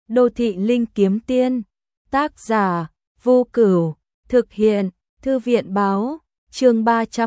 Đô thị linh kiếm tiên. Tác giả Vô Cửu. Thực hiện Thư viện báo. Chương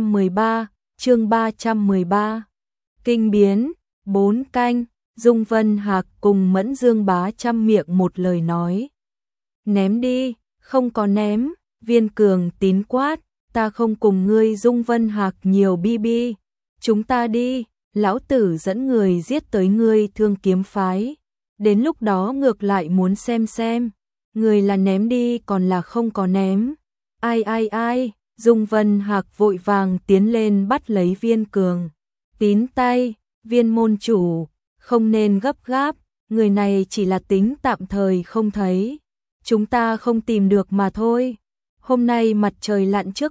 313. Kinh biến. 4 canh. Dung Vân Hạc cùng Mẫn Dương Bá chăm miệng một lời nói. Ném đi. Không có ném. Viên Cường Tín quát. Ta không cùng ngươi Dung Vân Hạc nhiều bi. Chúng ta đi. Lão tử dẫn người giết tới ngươi Thương Kiếm phái. Đến lúc đó ngược lại muốn xem. Người là ném đi còn là không có ném. Ai. Dung Vân Hạc vội vàng tiến lên bắt lấy Viên Cường Tín tay. Viên môn chủ, không nên gấp gáp. Người này chỉ là tính tạm thời không thấy. Chúng ta không tìm được mà thôi. Hôm nay mặt trời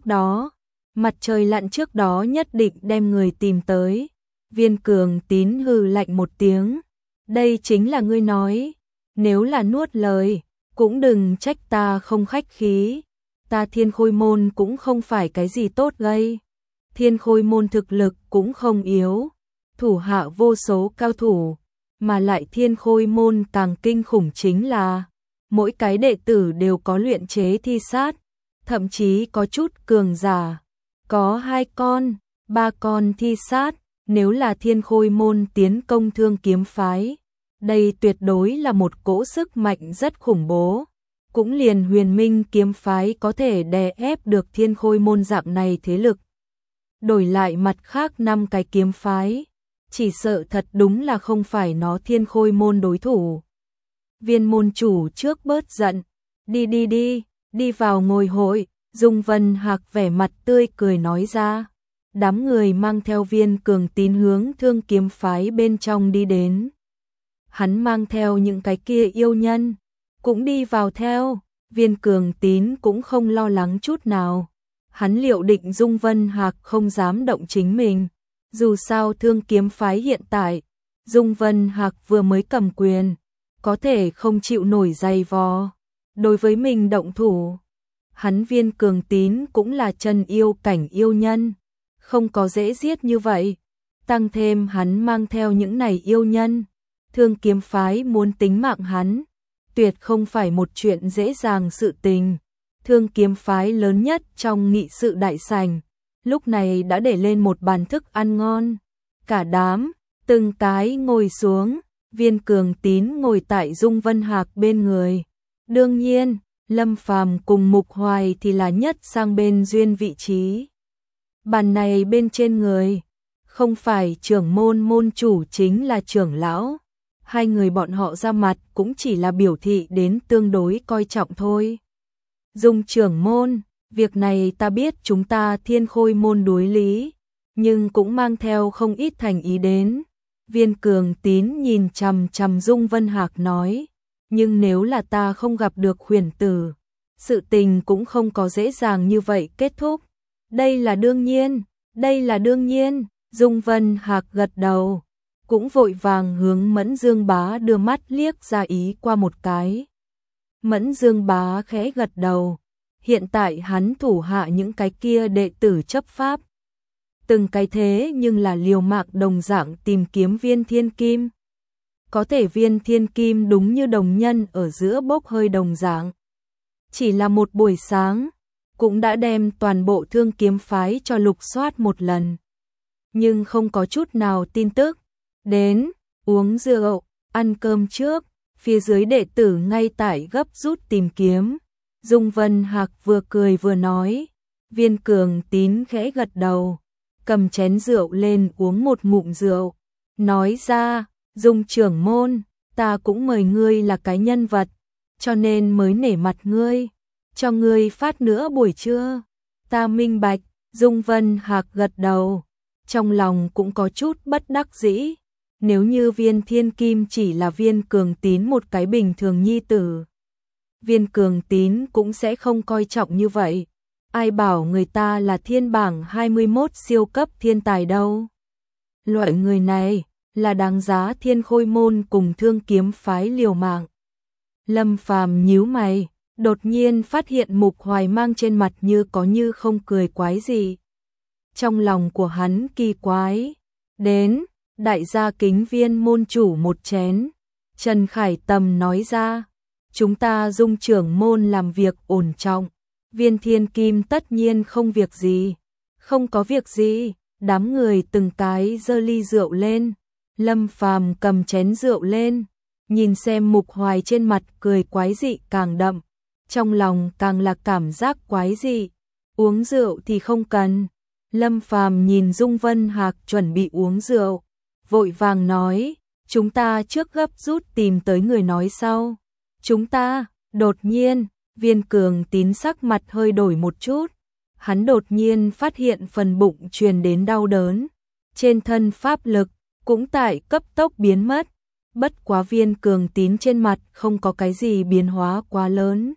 lặn trước đó nhất định đem người tìm tới. Viên Cường Tín hừ lạnh một tiếng. Đây chính là ngươi nói. Nếu là nuốt lời, cũng đừng trách ta không khách khí. Ta Thiên Khôi môn cũng không phải cái gì tốt gây. Thiên Khôi môn thực lực cũng không yếu. Thủ hạ vô số cao thủ. Mà lại Thiên Khôi môn càng kinh khủng chính là mỗi cái đệ tử đều có luyện chế thi sát. Thậm chí có chút cường giả. Có 2 con, 3 con thi sát. Nếu là Thiên Khôi môn tiến công Thương Kiếm phái, đây tuyệt đối là một cỗ sức mạnh rất khủng bố. Cũng liền Huyền Minh kiếm phái có thể đè ép được Thiên Khôi môn dạng này thế lực. Đổi lại mặt khác 5 cái kiếm phái, chỉ sợ thật đúng là không phải nó Thiên Khôi môn đối thủ. Viên môn chủ trước bớt giận. Đi vào ngồi hội. Dung Vân Hạc vẻ mặt tươi cười nói ra. Đám người mang theo Viên Cường Tín hướng Thương Kiếm phái bên trong đi đến. Hắn mang theo những cái kia yêu nhân, cũng đi vào theo. Viên Cường Tín cũng không lo lắng chút nào. Hắn liệu định Dung Vân Hạc không dám động chính mình. Dù sao Thương Kiếm phái hiện tại, Dung Vân Hạc vừa mới cầm quyền, có thể không chịu nổi dày vò. Đối với mình động thủ, hắn Viên Cường Tín cũng là chân yêu cảnh yêu nhân, không có dễ giết như vậy. Tăng thêm hắn mang theo những này yêu nhân, Thương Kiếm phái muốn tính mạng hắn, tuyệt không phải một chuyện dễ dàng sự tình. Thương Kiếm phái lớn nhất trong nghị sự đại sảnh, lúc này đã để lên một bàn thức ăn ngon. Cả đám, từng cái ngồi xuống, Viên Cường Tín ngồi tại Dung Vân Hạc bên người. Đương nhiên, Lâm Phàm cùng Mục Hoài thì là nhất sang bên duyên vị trí. Bàn này bên trên người, không phải trưởng môn môn chủ chính là trưởng lão. 2 người bọn họ ra mặt cũng chỉ là biểu thị đến tương đối coi trọng thôi. Dung trưởng môn, việc này ta biết chúng ta Thiên Khôi môn đối lý, nhưng cũng mang theo không ít thành ý đến. Viên Cường Tín nhìn chằm chằm Dung Vân Hạc nói, nhưng nếu là ta không gặp được Huyền tử, sự tình cũng không có dễ dàng như vậy kết thúc. Đây là đương nhiên, Dung Vân Hạc gật đầu, cũng vội vàng hướng Mẫn Dương Bá đưa mắt liếc ra ý qua một cái. Mẫn Dương Bá khẽ gật đầu, hiện tại hắn thủ hạ những cái kia đệ tử chấp pháp. Từng cái thế nhưng là liều mạng đồng dạng tìm kiếm Viên Thiên Kim. Có thể Viên Thiên Kim đúng như đồng nhân ở giữa bốc hơi đồng dạng. Chỉ là một buổi sáng, cũng đã đem toàn bộ Thương Kiếm phái cho lục soát một lần. Nhưng không có chút nào tin tức. Đến, uống rượu, ăn cơm trước, phía dưới đệ tử ngay tại gấp rút tìm kiếm. Dung Vân Hạc vừa cười vừa nói. Viên Cường Tín khẽ gật đầu, cầm chén rượu lên uống một ngụm rượu. Nói ra, Dung trưởng môn, ta cũng mời ngươi là cái nhân vật, cho nên mới nể mặt ngươi, cho ngươi phát nữa buổi trưa. Ta minh bạch. Dung Vân Hạc gật đầu, trong lòng cũng có chút bất đắc dĩ. Nếu như Viên Thiên Kim chỉ là Viên Cường Tín một cái bình thường nhi tử, Viên Cường Tín cũng sẽ không coi trọng như vậy. Ai bảo người ta là thiên bảng 21 siêu cấp thiên tài đâu. Loại người này là đáng giá Thiên Khôi môn cùng Thương Kiếm phái liều mạng. Lâm Phàm nhíu mày, đột nhiên phát hiện Mục Hoài mang trên mặt như có như không cười quái gì. Trong lòng của hắn kỳ quái. Đến, đại gia kính Viên môn chủ một chén. Trần Khải Tầm nói ra, chúng ta Dung trưởng môn làm việc ổn trọng, Viên Thiên Kim tất nhiên không việc gì. Không có việc gì, đám người từng cái giơ ly rượu lên, Lâm Phàm cầm chén rượu lên, nhìn xem Mục Hoài trên mặt cười quái dị càng đậm, trong lòng càng là cảm giác quái dị. Uống rượu thì không cần. Lâm Phàm nhìn Dung Vân Hạc chuẩn bị uống rượu, vội vàng nói, chúng ta trước gấp rút tìm tới người nói sau. Chúng ta, đột nhiên, Viên Cường Tín sắc mặt hơi đổi một chút. Hắn đột nhiên phát hiện phần bụng truyền đến đau đớn, trên thân pháp lực cũng tại cấp tốc biến mất. Bất quá Viên Cường Tín trên mặt không có cái gì biến hóa quá lớn.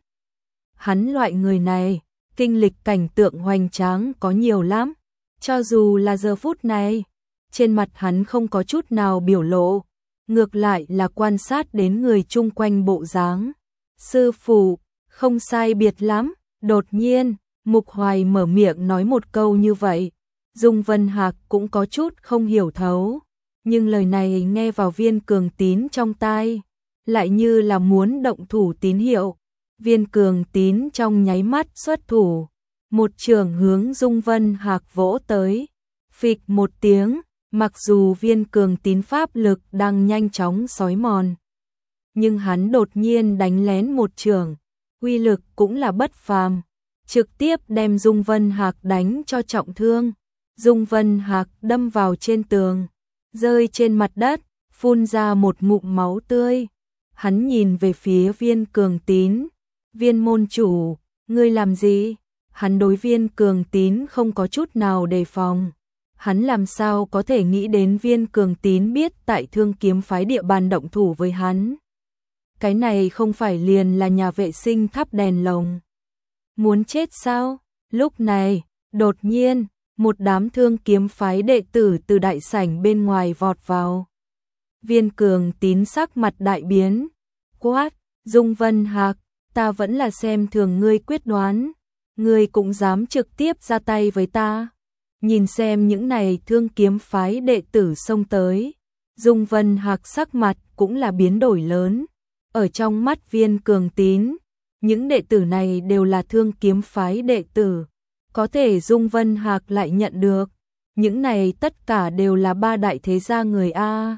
Hắn loại người này, kinh lịch cảnh tượng hoành tráng có nhiều lắm. Cho dù là giờ phút này, trên mặt hắn không có chút nào biểu lộ, ngược lại là quan sát đến người chung quanh bộ dáng. Sư phụ, không sai biệt lắm. Đột nhiên, Mục Hoài mở miệng nói một câu như vậy. Dung Vân Hạc cũng có chút không hiểu thấu, nhưng lời này nghe vào Viên Cường Tín trong tai, lại như là muốn động thủ tín hiệu. Viên Cường Tín trong nháy mắt xuất thủ, một chưởng hướng Dung Vân Hạc vỗ tới. Phịch một tiếng, mặc dù Viên Cường Tín pháp lực đang nhanh chóng xói mòn, nhưng hắn đột nhiên đánh lén một chưởng, uy lực cũng là bất phàm, trực tiếp đem Dung Vân Hạc đánh cho trọng thương. Dung Vân Hạc đâm vào trên tường, rơi trên mặt đất, phun ra một ngụm máu tươi. Hắn nhìn về phía Viên Cường Tín, Viên môn chủ, ngươi làm gì? Hắn đối Viên Cường Tín không có chút nào đề phòng. Hắn làm sao có thể nghĩ đến Viên Cường Tín biết tại Thương Kiếm phái địa bàn động thủ với hắn. Cái này không phải liền là nhà vệ sinh thắp đèn lồng. Muốn chết sao? Lúc này, đột nhiên, một đám Thương Kiếm phái đệ tử từ đại sảnh bên ngoài vọt vào. Viên Cường Tín sắc mặt đại biến, quát, Dung Vân Hạc, ta vẫn là xem thường ngươi quyết đoán, ngươi cũng dám trực tiếp ra tay với ta. Nhìn xem những này Thương Kiếm phái đệ tử xông tới, Dung Vân Hạc sắc mặt cũng là biến đổi lớn. Ở trong mắt Viên Cường Tín, những đệ tử này đều là Thương Kiếm phái đệ tử, có thể Dung Vân Hạc lại nhận được, những này tất cả đều là ba đại thế gia người a.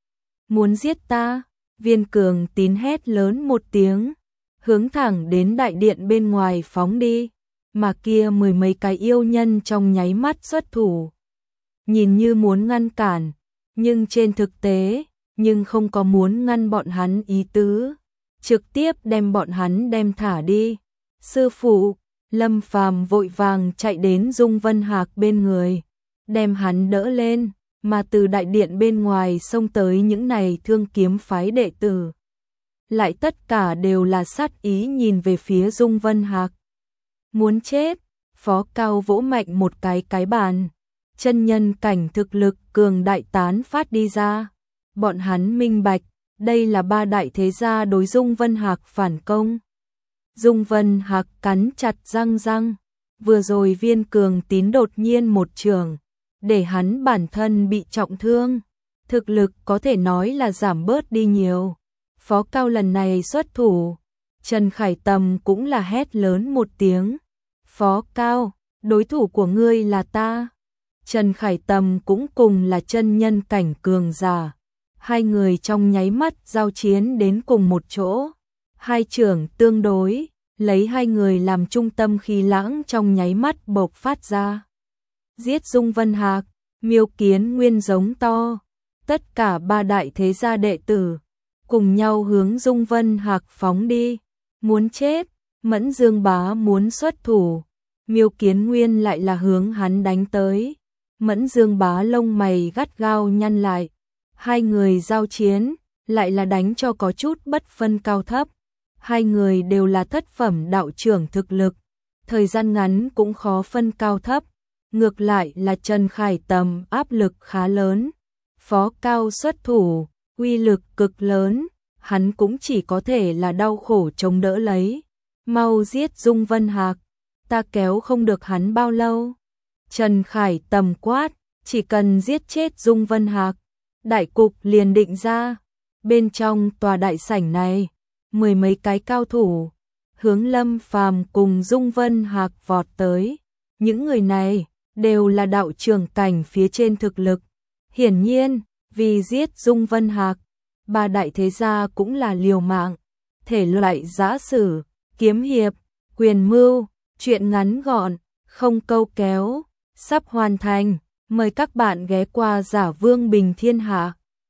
Muốn giết ta? Viên Cường Tín hét lớn một tiếng, hướng thẳng đến đại điện bên ngoài phóng đi, mà kia mười mấy cái yêu nhân trong nháy mắt xuất thủ. Nhìn như muốn ngăn cản, nhưng trên thực tế, nhưng không có muốn ngăn bọn hắn ý tứ, trực tiếp đem bọn hắn đem thả đi. Sư phụ, Lâm Phàm vội vàng chạy đến Dung Vân Hạc bên người, đem hắn đỡ lên, mà từ đại điện bên ngoài xông tới những này Thương Kiếm phái đệ tử, lại tất cả đều là sát ý nhìn về phía Dung Vân Hạc. Muốn chết? Phó Cao vỗ mạnh một cái bàn, chân nhân cảnh thực lực cường đại tán phát đi ra. Bọn hắn minh bạch, đây là ba đại thế gia đối Dung Vân Hạc phản công. Dung Vân Hạc cắn chặt răng, vừa rồi Viên Cường Tín đột nhiên một chưởng, để hắn bản thân bị trọng thương, thực lực có thể nói là giảm bớt đi nhiều. Phó Cao lần này xuất thủ, Trần Khải Tầm cũng là hét lớn một tiếng. Phó Cao, đối thủ của ngươi là ta. Trần Khải Tầm cũng cùng là chân nhân cảnh cường giả. Hai người trong nháy mắt giao chiến đến cùng một chỗ. Hai chưởng tương đối, lấy hai người làm trung tâm khí lãng trong nháy mắt bộc phát ra. Giết Dung Vân Hạc, Miêu Kiến Nguyên giống to. Tất cả ba đại thế gia đệ tử cùng nhau hướng Dung Vân Hạc phóng đi. Muốn chết, Mẫn Dương Bá muốn xuất thủ, Miêu Kiến Nguyên lại là hướng hắn đánh tới. Mẫn Dương Bá lông mày gắt gao nhăn lại. Hai người giao chiến, lại là đánh cho có chút bất phân cao thấp. Hai người đều là thất phẩm đạo trưởng thực lực, thời gian ngắn cũng khó phân cao thấp. Ngược lại là Trần Khải Tầm áp lực khá lớn. Phó Cao xuất thủ, uy lực cực lớn, hắn cũng chỉ có thể là đau khổ chống đỡ lấy. Mau giết Dung Vân Hạc, ta kéo không được hắn bao lâu. Trần Khải Tầm quát, chỉ cần giết chết Dung Vân Hạc, đại cục liền định ra. Bên trong tòa đại sảnh này, mười mấy cái cao thủ hướng Lâm Phàm cùng Dung Vân Hạc vọt tới. Những người này đều là đạo trưởng cảnh phía trên thực lực. Hiển nhiên, vì giết Dung Vân Hạc, ba đại thế gia cũng là liều mạng. Thể loại giã sử, kiếm hiệp, quyền mưu, truyện ngắn gọn, không câu kéo, sắp hoàn thành. Mời các bạn ghé qua Giả Vương Bình Thiên Hạ.